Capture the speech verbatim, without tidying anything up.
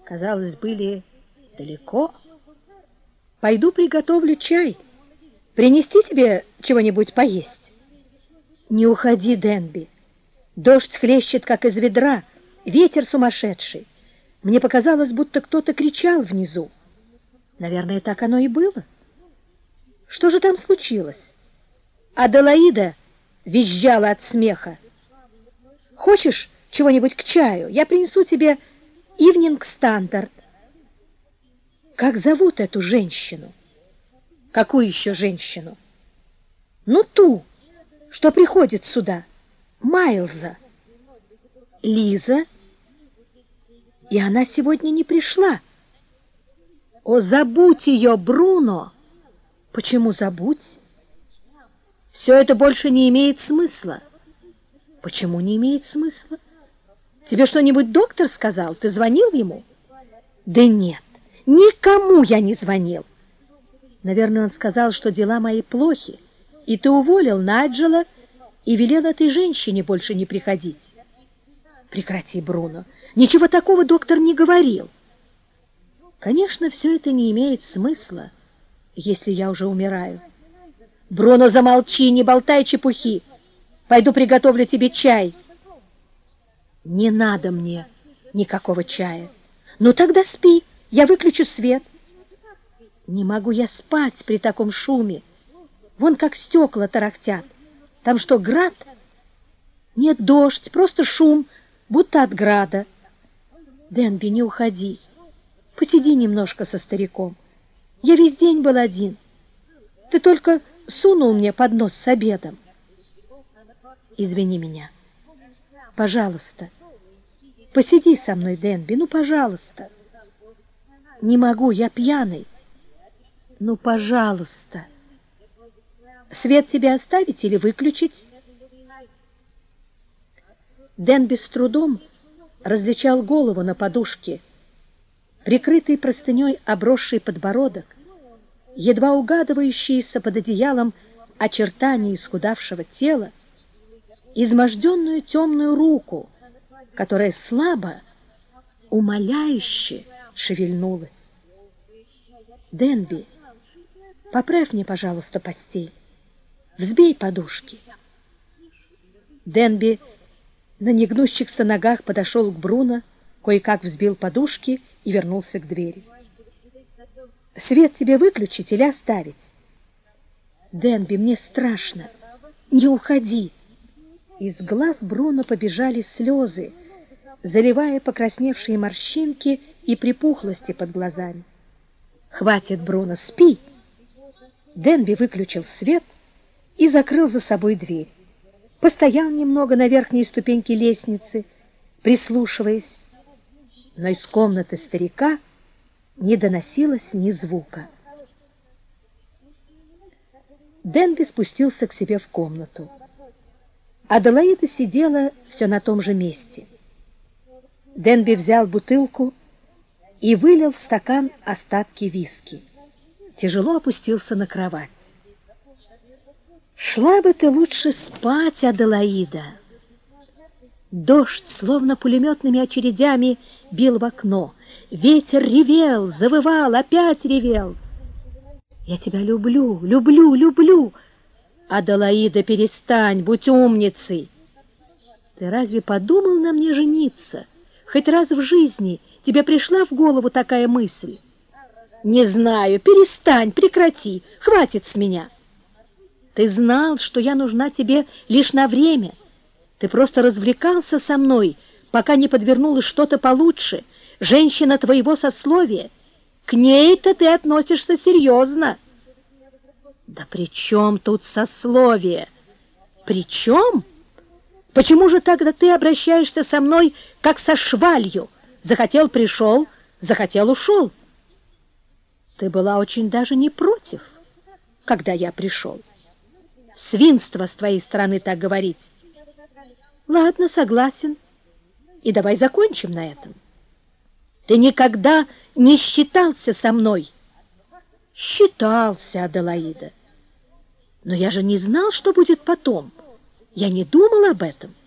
казалось, были далеко. Пойду приготовлю чай. Принести тебе чего-нибудь поесть? Не уходи, Денби. Дождь хлещет, как из ведра, ветер сумасшедший. Мне показалось, будто кто-то кричал внизу. Наверное, так оно и было. Что же там случилось? Аделаида визжала от смеха. Хочешь чего-нибудь к чаю? Я принесу тебе Evening Standard. Как зовут эту женщину? Какую еще женщину? Ну, ту, что приходит сюда. Майлза. Лиза. И она сегодня не пришла. О, забудь ее, Бруно. Почему забудь? Все это больше не имеет смысла. Почему не имеет смысла? Тебе что-нибудь доктор сказал? Ты звонил ему? Да нет, никому я не звонил. Наверное, он сказал, что дела мои плохи, и ты уволил Найджела и велел этой женщине больше не приходить. Прекрати, Бруно. Ничего такого доктор не говорил. Конечно, все это не имеет смысла, если я уже умираю. Бруно, замолчи, не болтай чепухи. Пойду приготовлю тебе чай. Не надо мне никакого чая. Ну тогда спи, я выключу свет. Не могу я спать при таком шуме. Вон как стекла тарахтят. Там что, град? Нет, дождь, просто шум, будто от града. Денби, не уходи. Посиди немножко со стариком. Я весь день был один. Ты только сунул мне поднос с обедом. Извини меня. Пожалуйста. Посиди со мной, Денби, ну, пожалуйста. Не могу, я пьяный. Ну, пожалуйста. Свет тебе оставить или выключить? Денби с трудом различал голову на подушке, прикрытый простыней обросший подбородок, едва угадывающиеся под одеялом очертания исхудавшего тела, изможденную темную руку, которая слабо, умоляюще шевельнулась. Денби, поправь мне, пожалуйста, постель, взбей подушки. Денби на негнущихся ногах подошел к Бруно, кое-как взбил подушки и вернулся к двери. Свет тебе выключить или оставить? Денби, мне страшно. Не уходи. Из глаз Бруно побежали слезы, заливая покрасневшие морщинки и припухлости под глазами. Хватит, Бруно, спи. Денби выключил свет и закрыл за собой дверь. Постоял немного на верхней ступеньке лестницы, прислушиваясь, но из комнаты старика не доносилось ни звука. Денби спустился к себе в комнату. Аделаида сидела все на том же месте. Денби взял бутылку и вылил в стакан остатки виски. Тяжело опустился на кровать. «Шла бы ты лучше спать, Аделаида!» Дождь, словно пулеметными очередями, бил в окно. Ветер ревел, завывал, опять ревел. «Я тебя люблю, люблю, люблю!» «Аделаида, перестань, будь умницей!» «Ты разве подумал на мне жениться? Хоть раз в жизни тебе пришла в голову такая мысль?» «Не знаю, перестань, прекрати, хватит с меня!» «Ты знал, что я нужна тебе лишь на время. Ты просто развлекался со мной, пока не подвернулось что-то получше. Женщина твоего сословия. К ней-то ты относишься серьезно». «Да при чем тут сословие? При чем? Почему же тогда ты обращаешься со мной, как со швалью? Захотел — пришел, захотел — ушел». Ты была очень даже не против, когда я пришел. Свинство с твоей стороны так говорить. Ладно, согласен. И давай закончим на этом. Ты никогда не считался со мной. Считался, Аделаида. Но я же не знал, что будет потом. Я не думал об этом.